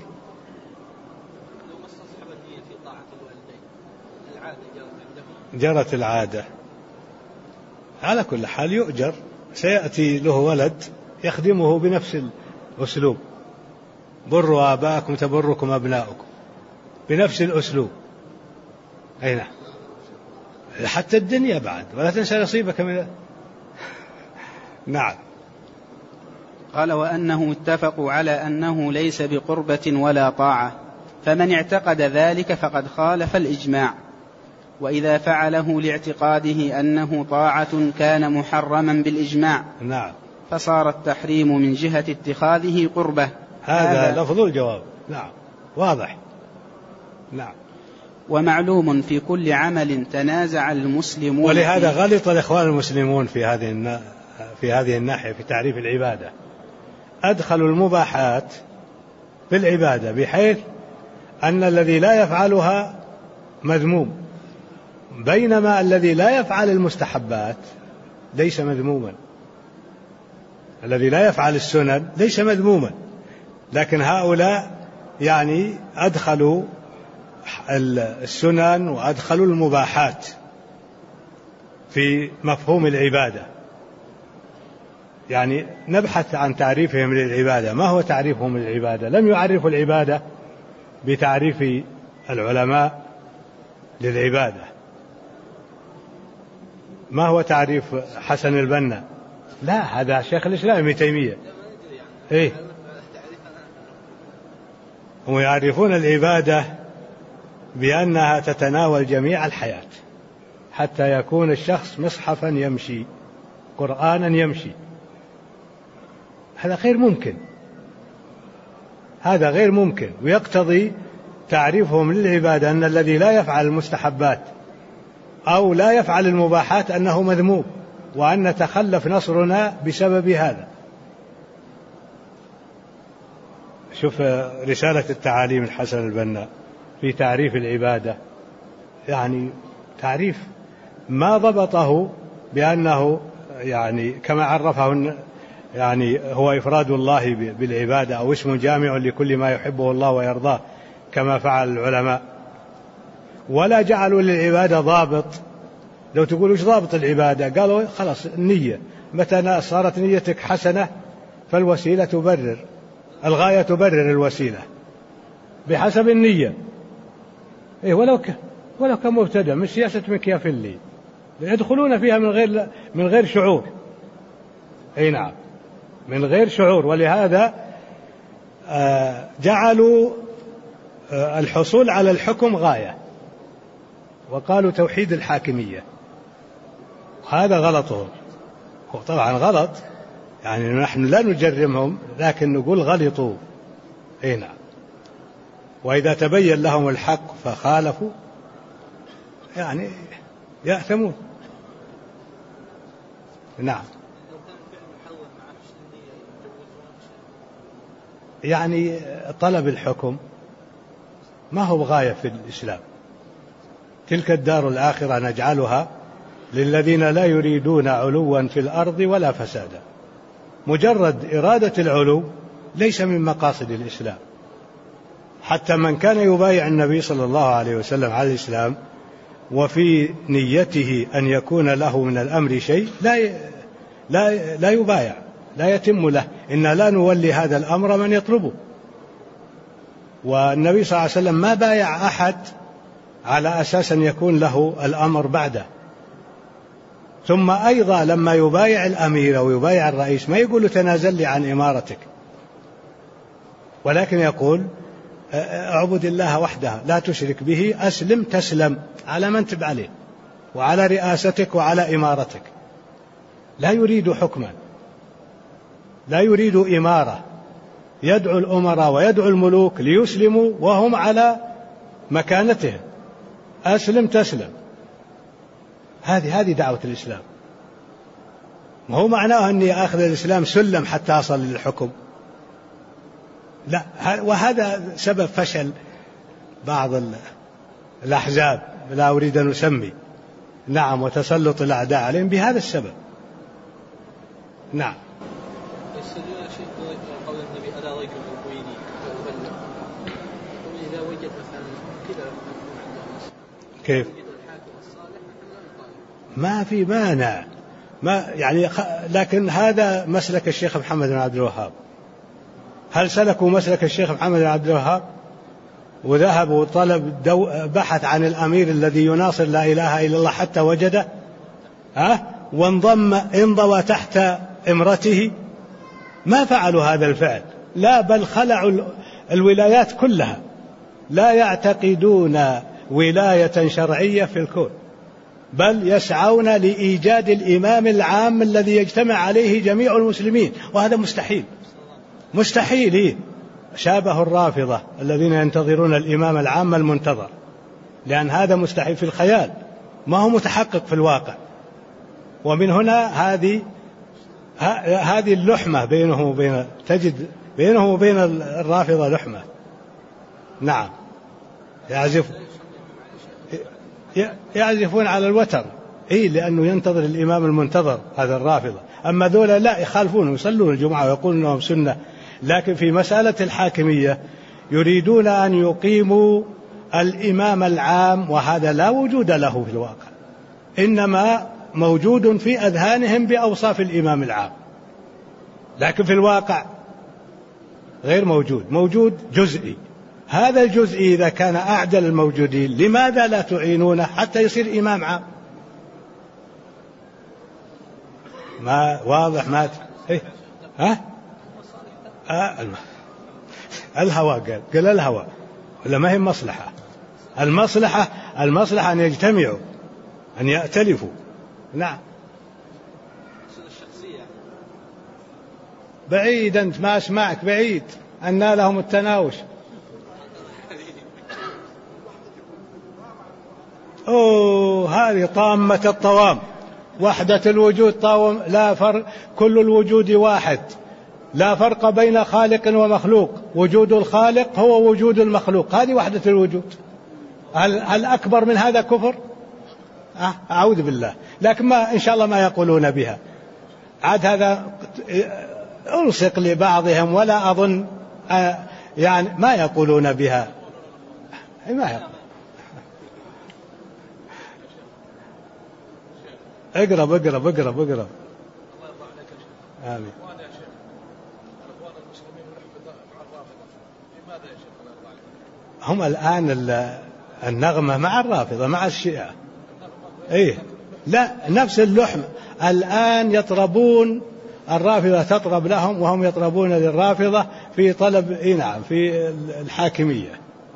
جرت العادة، على كل حال يؤجر. سيأتي له ولد يخدمه بنفس الأسلوب، بروا آباءكم تبركم أبناؤكم، بنفس الأسلوب. أي نعم، حتى الدنيا بعد، ولا تنسى نصيبك من نعم. قال: وأنه اتفقوا على أنه ليس بقربة ولا طاعة، فمن اعتقد ذلك فقد خالف الإجماع، وإذا فعله لاعتقاده أنه طاعة كان محرما بالإجماع. نعم. فصار التحريم من جهة اتخاذه قربة. هذا لفظ الجواب. نعم، واضح. نعم. ومعلوم في كل عمل تنازع المسلمون، ولهذا غلط الإخوان المسلمون في هذه الناحية في تعريف العبادة. أدخلوا المباحات في العبادة، بحيث أن الذي لا يفعلها مذموم، بينما الذي لا يفعل المستحبات ليس مذموما. الذي لا يفعل السنن ليس مذموما، لكن هؤلاء يعني أدخلوا السنن وأدخلوا المباحات في مفهوم العبادة. يعني نبحث عن تعريفهم للعبادة. ما هو تعريفهم للعبادة؟ لم يعرفوا العبادة بتعريف العلماء للعبادة. ما هو تعريف حسن البنا؟ لا، هذا شيخ الإسلام ابن تيمية. إيه؟ هم يعرفون العبادة بأنها تتناول جميع الحياة، حتى يكون الشخص مصحفا يمشي، قرآنا يمشي. هذا غير ممكن، هذا غير ممكن. ويقتضي تعريفهم للعبادة أن الذي لا يفعل المستحبات أو لا يفعل المباحات أنه مذموم، وأن نتخلف نصرنا بسبب هذا. شوف رسالة التعاليم الحسن البنا في تعريف العبادة، يعني تعريف ما ضبطه بأنه يعني كما عرفه يعني هو إفراد الله بالعبادة أو اسم جامع لكل ما يحبه الله ويرضاه كما فعل العلماء، ولا جعلوا للعبادة ضابط. لو تقول وش ضابط العبادة؟ قالوا خلاص النية، متى صارت نيتك حسنة فالوسيلة تبرر، الغاية تبرر الوسيلة بحسب النية. إيه ولو كان مبتدأ من سياسة مكيافيلي يدخلون فيها من غير شعور. أي نعم، من غير شعور. ولهذا جعلوا الحصول على الحكم غاية، وقالوا توحيد الحاكمية. هذا غلطهم، طبعا غلط، يعني نحن لا نجرمهم لكن نقول غلطوا. أي نعم، وإذا تبين لهم الحق فخالفوا يعني يأثمون. نعم، يعني طلب الحكم ما هو غاية في الإسلام. تلك الدار الآخرة نجعلها للذين لا يريدون علوا في الأرض ولا فسادا. مجرد إرادة العلو ليس من مقاصد الإسلام. حتى من كان يبايع النبي صلى الله عليه وسلم على الإسلام وفي نيته أن يكون له من الأمر شيء لا يبايع، لا يتم له. إن لا نولي هذا الأمر من يطلبه. والنبي صلى الله عليه وسلم ما بايع أحد على أساس أن يكون له الأمر بعده. ثم أيضا لما يبايع الأمير أو يبايع الرئيس ما يقول تنازل لي عن إمارتك، ولكن يقول اعبد الله وحده لا تشرك به، أسلم تسلم، على من تب عليه وعلى رئاستك وعلى إمارتك. لا يريد حكما، لا يريد إمارة. يدعو الأمراء ويدعو الملوك ليسلموا وهم على مكانتهم، أسلم تسلم. هذه دعوة الإسلام. ما هو معناه أني أخذ الإسلام سلم حتى أصل للحكم، لا. وهذا سبب فشل بعض الأحزاب، لا أريد أن أسمي، نعم، وتسلط الأعداء عليهم بهذا السبب. نعم. يستدلون شيء قول النبي ألا رجل أبويني فأبلغ، وإذا وجد مثلا كذا كيف؟ ما في مانع، ما يعني لكن هذا مسلك الشيخ محمد بن عبد الوهاب. هل سلكوا مسلك الشيخ محمد بن عبد الوهاب وذهبوا وطلب بحث عن الأمير الذي يناصر لا إله إلا الله حتى وجده انضوى تحت إمرته؟ ما فعلوا هذا الفعل، لا، بل خلعوا الولايات كلها. لا يعتقدون ولاية شرعية في الكون، بل يسعون لإيجاد الإمام العام الذي يجتمع عليه جميع المسلمين، وهذا مستحيل. مستحيل. شابه الرافضة الذين ينتظرون الإمام العام المنتظر، لأن هذا مستحيل في الخيال، ما هو متحقق في الواقع. ومن هنا هذه اللحمة تجد بينه وبين الرافضة لحمة. نعم، يعزفون على الوتر، لأنه ينتظر الإمام المنتظر هذا الرافضة. أما ذولا لا، يخالفون، يصلون الجمعة ويقولون أنهم سنة، لكن في مسألة الحاكمية يريدون أن يقيموا الإمام العام، وهذا لا وجود له في الواقع، إنما موجود في أذهانهم بأوصاف الإمام العام، لكن في الواقع غير موجود جزئي. هذا الجزئي إذا كان أعدل الموجودين لماذا لا تعينونه حتى يصير إمام عام؟ ما واضح؟ ما الهوى قال الهوى، ولا ما هي مصلحة؟ المصلحة أن يجتمعوا، أن يأتلفوا. نعم. بعيد، أنت ما أسمعك، بعيد، أن لهم التناوش. هذه طامة الطوام، وحدة الوجود طاوم، لا فرق، كل الوجود واحد، لا فرق بين خالق ومخلوق، وجود الخالق هو وجود المخلوق، هذه وحدة الوجود. هل أكبر من هذا كفر؟ أعوذ بالله. لكن ما إن شاء الله ما يقولون بها عاد، هذا ألصق لبعضهم، ولا أظن يعني ما يقولون بها. ما يقول. اقرب. آمين. هم الآن النغمة مع الرافضة مع الشيعة. إيه لا، نفس اللحم الآن يطربون، الرافضة تطرب لهم وهم يطربون للرافضة في طلب نعم في الحاكمية.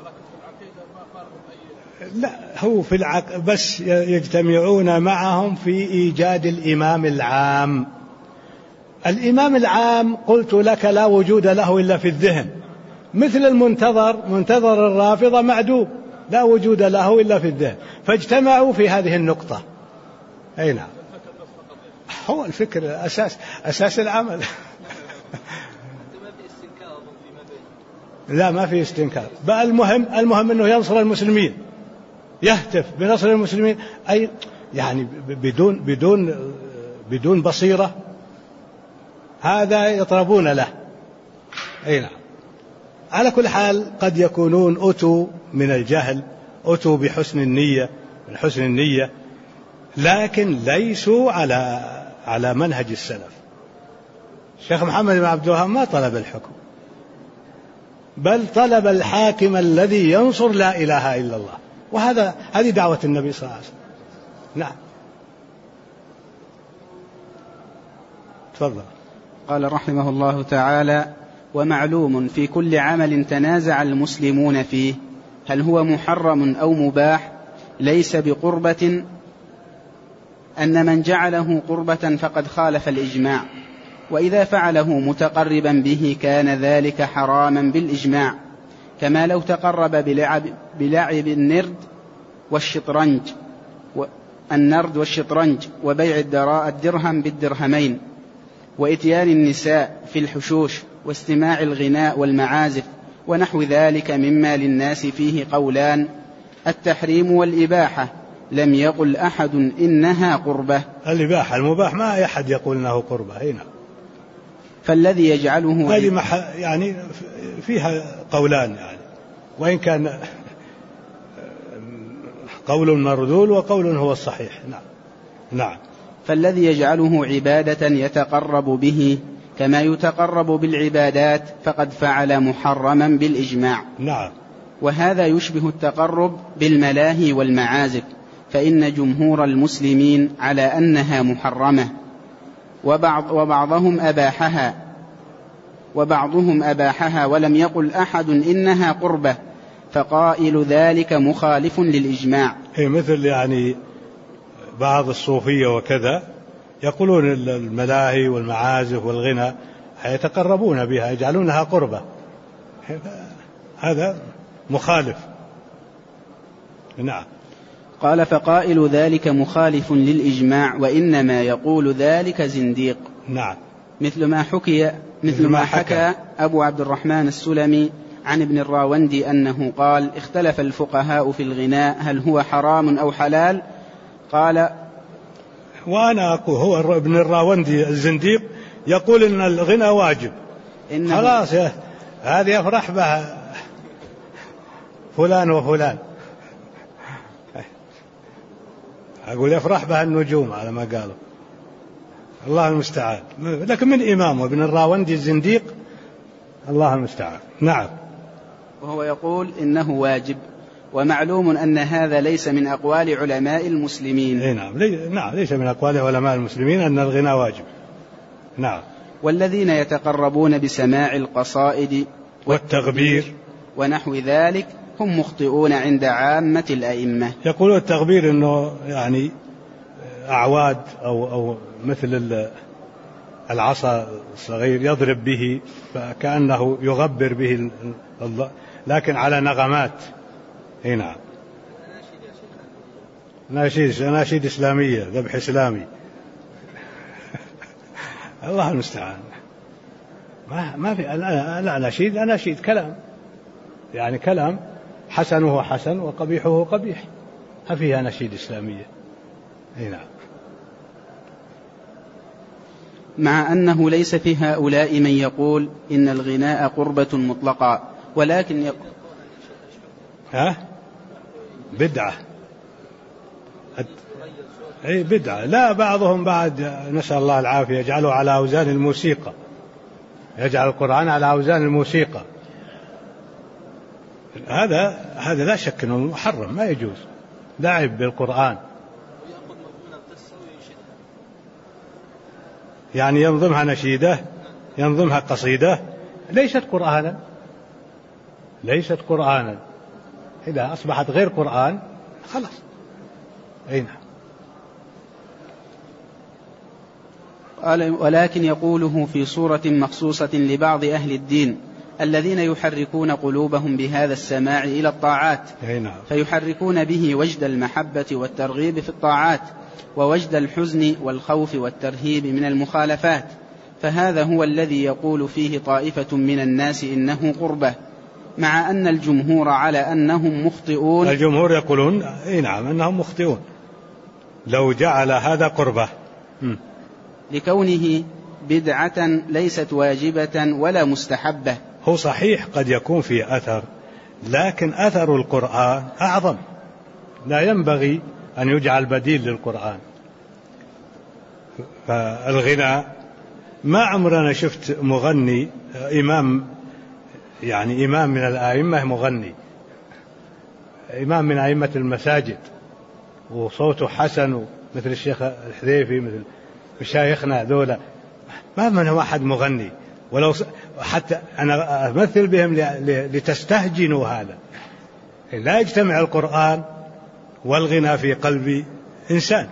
لا هو في بس يجتمعون معهم في إيجاد الإمام العام. الإمام العام قلت لك لا وجود له إلا في الذهن، مثل منتظر الرافضة معدوم لا وجود له إلا في الذهن، فاجتمعوا في هذه النقطة. أي نعم، هو الفكر أساس العمل. لا ما في استنكار، بل المهم أنه ينصر المسلمين، يهتف بنصر المسلمين، أي يعني بدون بصيرة، هذا يطربون له. أي نعم. على كل حال قد يكونون أتوا من الجهل، أتوا بحسن النية، لكن ليسوا على منهج السلف. الشيخ محمد بن عبد الوهاب ما طلب الحكم، بل طلب الحاكم الذي ينصر لا إله إلا الله، هذه دعوة النبي صلى الله عليه وسلم. نعم تفضل. قال رحمه الله تعالى: ومعلوم في كل عمل تنازع المسلمون فيه هل هو محرم أو مباح ليس بقربة، أن من جعله قربة فقد خالف الإجماع، وإذا فعله متقربا به كان ذلك حراما بالإجماع، كما لو تقرب بلعب النرد والشطرنج وبيع الدرهم بالدرهمين، وإتيان النساء في الحشوش، واستماع الغناء والمعازف ونحو ذلك مما للناس فيه قولان: التحريم والإباحة. لم يقل أحد إنها قربة. الإباحة المباح ما أحد يقول إنه قربة هنا. فالذي يجعله هذه يعني فيها قولان، يعني وإن كان قول مردود وقول هو الصحيح. نعم. فالذي يجعله عبادة يتقرب به كما يتقرب بالعبادات فقد فعل محرما بالإجماع. نعم. وهذا يشبه التقرب بالملاهي والمعازف، فإن جمهور المسلمين على أنها محرمة، وبعضهم أباحها ولم يقل أحد إنها قربة، فقائل ذلك مخالف للإجماع. مثل يعني بعض الصوفية وكذا يقولون الملاهي والمعازف والغنى يتقربون بها، يجعلونها قربة، هذا مخالف. نعم. قال: فقائل ذلك مخالف للإجماع، وإنما يقول ذلك زنديق. نعم. مثل ما حكى أبو عبد الرحمن السلمي عن ابن الراوندي أنه قال: اختلف الفقهاء في الغناء هل هو حرام أو حلال؟ قال: وأنا أقول هو ابن الراوندي الزنديق يقول إن الغنى واجب، خلاص هذه يفرح بها فلان وفلان، أقول يفرح بها النجوم على ما قالوا، الله المستعان. لكن من إمامه ابن الراوندي الزنديق، الله المستعان. نعم. وهو يقول إنه واجب، ومعلوم أن هذا ليس من أقوال علماء المسلمين. نعم ليس من أقوال علماء المسلمين أن الغنى واجب. نعم. والذين يتقربون بسماع القصائد والتغبير ونحو ذلك هم مخطئون عند عامة الأئمة. يقولون التغبير أنه يعني أعواد أو مثل العصا الصغير يضرب به فكأنه يغبر به لكن على نغمات. نعم. ناشيد إسلامية، ذبح إسلامي. الله المستعان. ما في الأناشيد كلام، يعني كلام حسنه حسن وقبيحه قبيح، ما فيها أناشيد إسلامية. نعم. مع أنه ليس في هؤلاء من يقول إن الغناء قربة مطلقة، ولكن بدعة. بدعة. لا، بعضهم بعد نسأل الله العافية يجعله على أوزان الموسيقى، يجعل القرآن على أوزان الموسيقى. هذا لا شك أنه محرم، ما يجوز، لعب بالقرآن. يعني ينظمها نشيدة، ينظمها قصيدة، ليست قرآنا. إذا أصبحت غير قرآن خلاص. نعم. قال ولكن يقوله في صورة مخصوصة لبعض أهل الدين الذين يحركون قلوبهم بهذا السماع إلى الطاعات، فيحركون به وجد المحبة والترغيب في الطاعات، ووجد الحزن والخوف والترهيب من المخالفات، فهذا هو الذي يقول فيه طائفة من الناس إنه قربة، مع أن الجمهور على أنهم مخطئون. الجمهور يقولون نعم أنهم مخطئون لو جعل هذا قربة، لكونه بدعة ليست واجبة ولا مستحبة. هو صحيح قد يكون في أثر، لكن أثر القرآن أعظم، لا ينبغي أن يجعل بديل للقرآن. فالغناء ما عمرنا شفت مغني إمام من الآئمة مغني، إمام من أئمة المساجد وصوته حسن مثل الشيخ الحذيفي، مثل مشايخنا ذولا، ما من هو أحد مغني، ولو حتى أنا أمثل بهم لتستهجنوا هذا. لا يجتمع القرآن والغنى في قلب إنسان.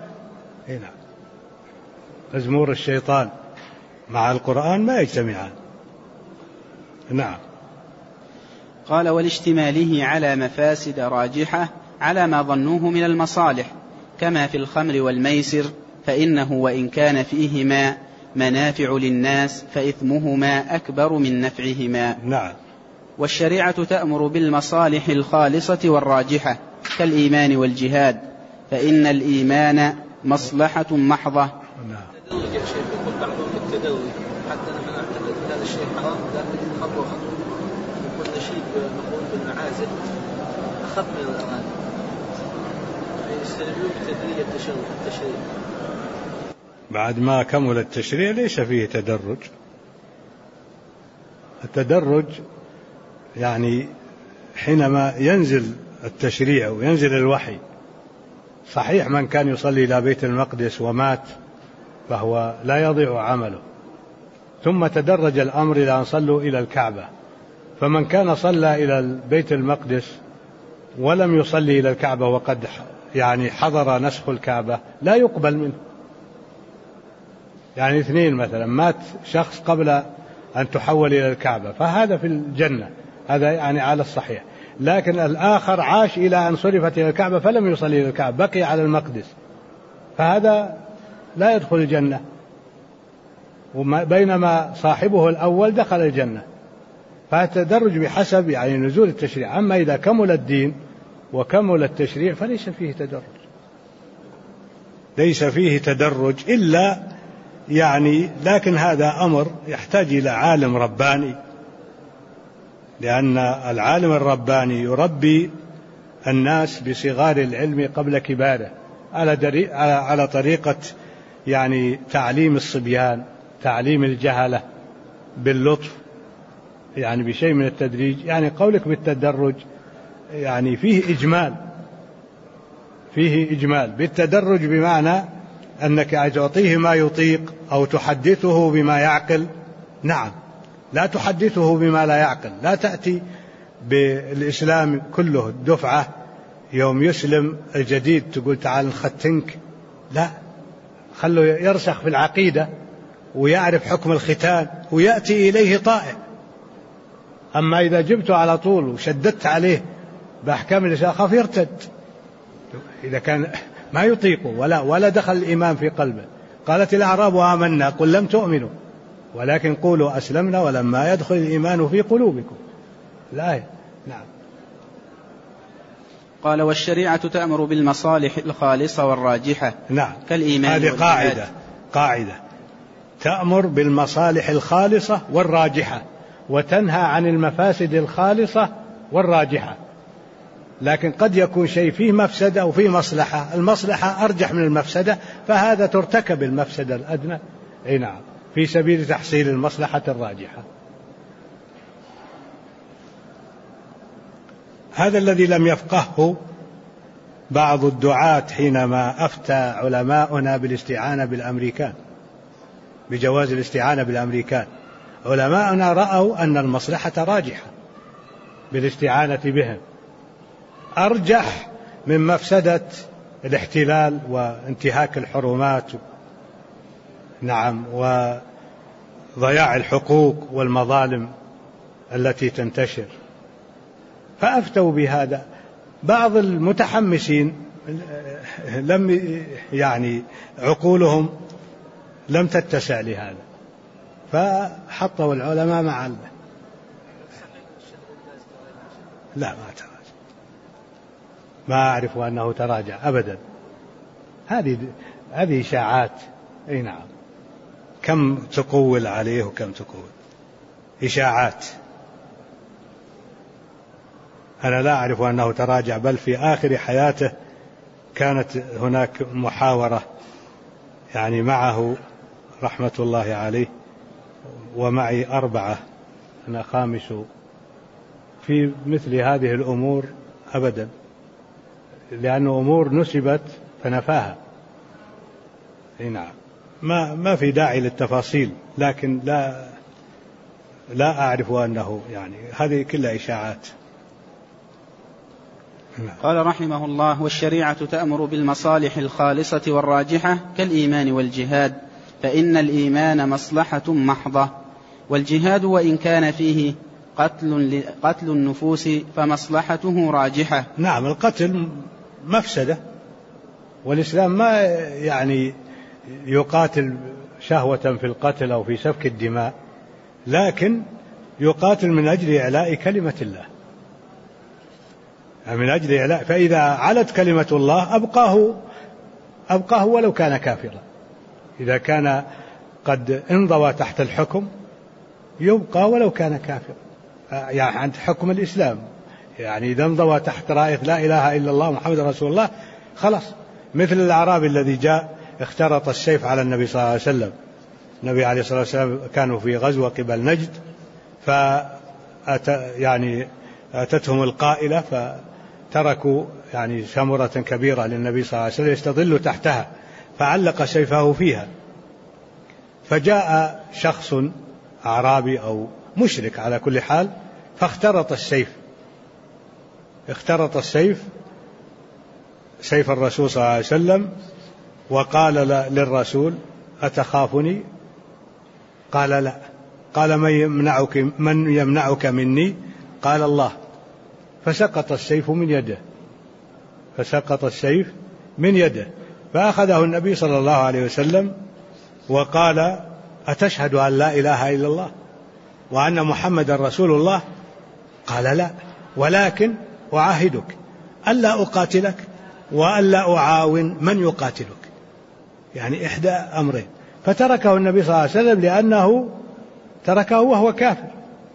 مزمور الشيطان مع القرآن ما يجتمعان. نعم. قال ولاشتماله على مفاسد راجحة على ما ظنوه من المصالح، كما في الخمر والميسر، فإنه وإن كان فيهما منافع للناس فإثمهما أكبر من نفعهما. نعم. والشريعة تأمر بالمصالح الخالصة والراجحة كالإيمان والجهاد، فإن الإيمان مصلحة محضة. نعم. التدرج يا شيخ، يقول بعضهم التدرج، حتى أنا من أعتقد أن هذا الشيء حرام، لكن خطوة خطوة يكون نشيد مقرون بالمعازف أخف من الأغاني، يستدلون بتدريج التشريع. بعد ما كمل التشريع ليس فيه تدرج. التدرج يعني حينما ينزل التشريع وينزل الوحي. صحيح من كان يصلي إلى بيت المقدس ومات فهو لا يضيع عمله، ثم تدرج الأمر إلى أن صلوا إلى الكعبة، فمن كان صلى إلى بيت المقدس ولم يصلي إلى الكعبة وقد حضر نسخ الكعبة لا يقبل منه. يعني اثنين مثلا، مات شخص قبل أن تحول إلى الكعبة فهذا في الجنة، هذا على الصحيح، لكن الآخر عاش إلى أن صرفت إلى الكعبة فلم يصلي إلى الكعبة، بقي على المقدس، فهذا لا يدخل الجنة، بينما صاحبه الأول دخل الجنة. فالتدرج بحسب نزول التشريع. أما إذا كمل الدين وكمل التشريع فليس فيه تدرج، ليس فيه تدرج إلا لكن هذا أمر يحتاج إلى عالم رباني، لأن العالم الرباني يربي الناس بصغار العلم قبل كباره، على طريقة تعليم الصبيان، تعليم الجهلة باللطف، بشيء من التدريج. قولك بالتدرج فيه إجمال بالتدرج، بمعنى أنك تعطيه ما يطيق أو تحدثه بما يعقل. نعم، لا تحدثه بما لا يعقل، لا تأتي بالإسلام كله الدفعة، يوم يسلم الجديد تقول تعال نختنك، لا، خلوا يرسخ في العقيدة ويعرف حكم الختان ويأتي إليه طائع. أما إذا جبته على طول وشددت عليه بأحكام الإسلام خاف يرتد، إذا كان ما يطيقه ولا دخل الإيمان في قلبه. قالت الأعراب آمنا قل لم تؤمنوا ولكن قولوا أسلمنا ولما يدخل الإيمان في قلوبكم الآية. نعم. قال والشريعة تأمر بالمصالح الخالصة والراجحة. نعم. كالإيمان. هذه قاعدة تأمر بالمصالح الخالصة والراجحة وتنهى عن المفاسد الخالصة والراجحة. لكن قد يكون شيء فيه مفسدة أو فيه مصلحة، المصلحة أرجح من المفسدة، فهذا ترتكب المفسدة الأدنى نعم في سبيل تحصيل المصلحة الراجحة. هذا الذي لم يفقهه بعض الدعاة حينما أفتى علماؤنا بالاستعانة بالأمريكان، بجواز الاستعانة بالأمريكان. علماؤنا رأوا أن المصلحة راجحة بالاستعانة بهم، أرجح من مفسدة الاحتلال وانتهاك الحرمات نعم وضياع الحقوق والمظالم التي تنتشر، فأفتوا بهذا. بعض المتحمسين لم عقولهم لم تتسع لهذا، فحطوا العلماء مع الله. لا ما تراجع، ما أعرف أنه تراجع أبدا. هذه إشاعات. نعم. كم تقول عليه وكم تقول إشاعات. أنا لا أعرف أنه تراجع، بل في آخر حياته كانت هناك محاورة معه رحمة الله عليه ومعي 4، أنا خامس في مثل هذه الأمور أبدا، لأن أمور نسبت فنفاها. نعم. ما في داعي للتفاصيل، لكن لا أعرف أنه هذه كلها إشاعات. قال رحمه الله والشريعة تأمر بالمصالح الخالصة والراجحة كالإيمان والجهاد، فإن الإيمان مصلحة محضة، والجهاد وإن كان فيه قتل النفوس فمصلحته راجحة. نعم. القتل مفسدة، والإسلام ما يقاتل شهوة في القتل أو في سفك الدماء، لكن يقاتل من أجل إعلاء كلمة الله، من أجل إعلاء. فإذا علت كلمة الله أبقاه ولو كان كافرا. إذا كان قد انضوى تحت الحكم يبقى ولو كان كافرا، عند حكم الإسلام. إذا انضوى تحت راية لا إله إلا الله محمد رسول الله خلاص. مثل الأعرابي الذي جاء اخترط السيف على النبي صلى الله عليه وسلم. النبي عليه الصلاة والسلام كانوا في غزوة قبل نجد، أتتهم القائلة فتركوا شمرة كبيرة للنبي صلى الله عليه وسلم يستظل تحتها، فعلق سيفه فيها، فجاء شخص أعرابي أو مشرك على كل حال فاخترط السيف سيف الرسول صلى الله عليه وسلم، وقال للرسول أتخافني؟ قال لا. قال من يمنعك مني؟ قال الله. فسقط السيف من يده فأخذه النبي صلى الله عليه وسلم وقال أتشهد أن لا إله إلا الله وأن محمد رسول الله؟ قال لا، ولكن أعاهدك ألا أقاتلك وألا أعاون من يقاتلك، إحدى أمرين. فتركه النبي صلى الله عليه وسلم لأنه تركه وهو كافر،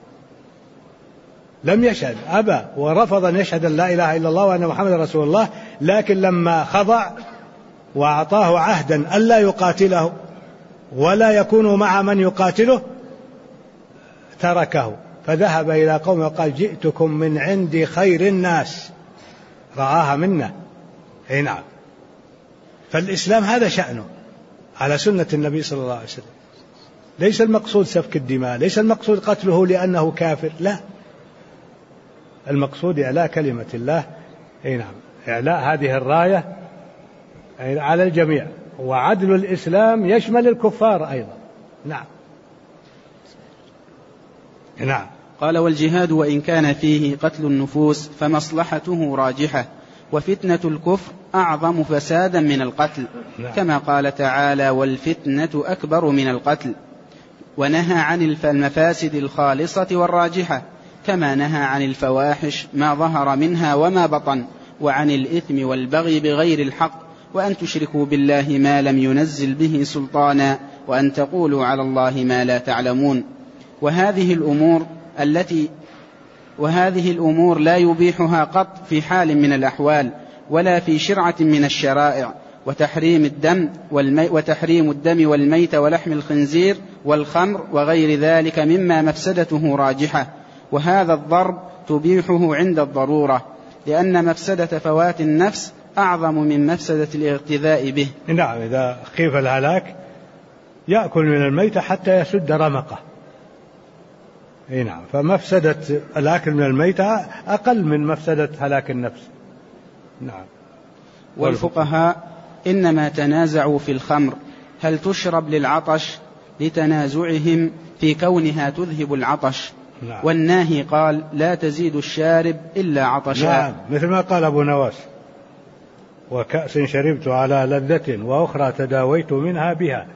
لم يشهد، أبى ورفض أن يشهد أن لا إله إلا الله وأن محمد رسول الله. لكن لما خضع وأعطاه عهدا ألا يقاتله ولا يكون مع من يقاتله تركه، فذهب إلى قومه وقال جئتكم من عند خير الناس، رعاها منا. نعم. فالإسلام هذا شأنه على سنة النبي صلى الله عليه وسلم. ليس المقصود سفك الدماء، ليس المقصود قتله لأنه كافر، لا، المقصود إعلاء كلمة الله. نعم. إعلاء هذه الراية على الجميع، وعدل الإسلام يشمل الكفار أيضا. نعم. نعم. قال والجهاد وإن كان فيه قتل النفوس فمصلحته راجحة، وفتنة الكفر أعظم فسادا من القتل. نعم. كما قال تعالى والفتنة أكبر من القتل. ونهى عن المفاسد الخالصة والراجحة، كما نهى عن الفواحش ما ظهر منها وما بطن، وعن الإثم والبغي بغير الحق، وأن تشركوا بالله ما لم ينزل به سلطانا، وأن تقولوا على الله ما لا تعلمون. وهذه الأمور لا يبيحها قط في حال من الأحوال ولا في شرعة من الشرائع، وتحريم الدم والميت ولحم الخنزير والخمر وغير ذلك مما مفسدته راجحة، وهذا الضرب تبيحه عند الضرورة، لأن مفسدة فوات النفس أعظم من مفسدة الاغتذاء به. نعم، إذا خيف الهلاك يأكل من الميت حتى يسد رمقه. نعم، فمفسدة الأكل من الميتة أقل من مفسدة هلاك النفس. نعم. والفقهاء إنما تنازعوا في الخمر هل تشرب للعطش لتنازعهم في كونها تذهب العطش. نعم. والناهي قال لا تزيد الشارب إلا عطشا. نعم، مثل ما قال أبو نواس: وكأس شربت على لذة وأخرى تداويت منها بها.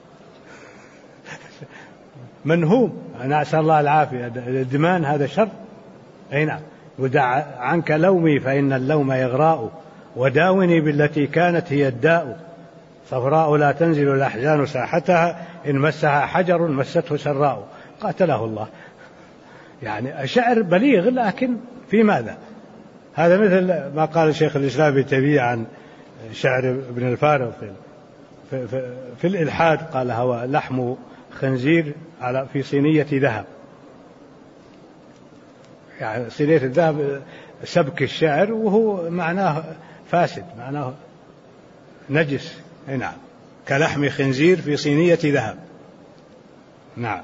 منهوم، أنا أسأل الله العافية. الإدمان هذا شر. أي نعم. ودع عنك لومي فإن اللوم إغراء، وداوني بالتي كانت هي الداء، صفراء لا تنزل الأحزان ساحتها، إن مسها حجر مسته سراء. قاتله الله. يعني شعر بليغ، لكن في ماذا؟ هذا مثل ما قال شيخ الإسلام ابن تيمية عن شعر ابن الفارض في الإلحاد، قال: هو لحم خنزير في صينية ذهب. يعني صينية الذهب سبك الشعر، وهو معناه فاسد، معناه نجس. نعم، كلحم خنزير في صينية ذهب. نعم.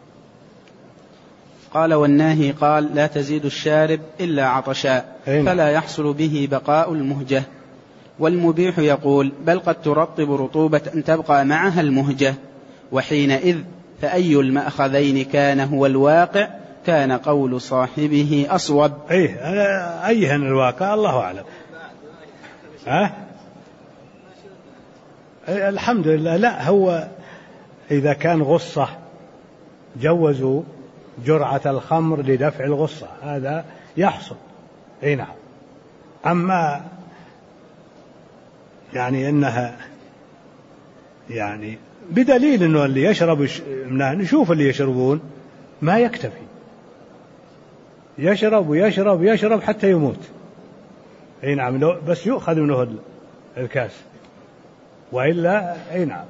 قال والناهي قال لا تزيد الشارب إلا عطشا، فلا يحصل به بقاء المهجة. والمبيح يقول بل قد ترطب رطوبة تبقى معها المهجة، وحينئذ فأي المأخذين كان هو الواقع كان قول صاحبه أصوب. أيهن الواقع الله أعلم. الحمد لله. لا، هو إذا كان غصة جوزوا جرعة الخمر لدفع الغصة، هذا يحصل. نعم. أما يعني إنها يعني بدليل إنه اللي يشرب، نشوف اللي يشربون ما يكتفي، يشرب ويشرب ويشرب حتى يموت. نعم، بس يؤخذ منه الكاس، وإلا نعم.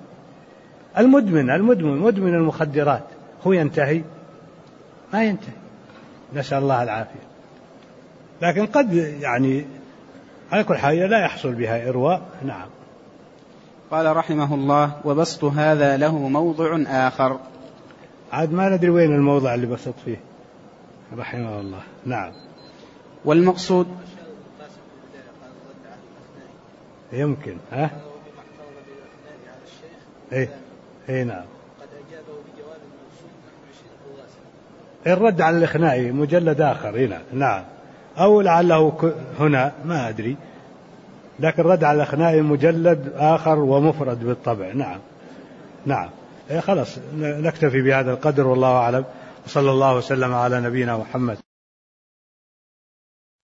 المدمن المخدرات هو ينتهي؟ ما ينتهي، نسأل الله العافية. لكن قد يعني على كل حال لا يحصل بها إرواء. نعم. قال رحمه الله وبسط هذا له موضع آخر، عاد ما ندري وين الموضع اللي بسط فيه رحمه الله. نعم. والمقصود يمكن نعم. الرد على الإخنائي مجلد آخر هنا. نعم. أو لعله هنا ما أدري، لكن رد على الإخنائي مجلد آخر ومفرد بالطبع. نعم. نعم. خلاص نكتفي بهذا القدر، والله أعلم، وصلى الله وسلم على نبينا محمد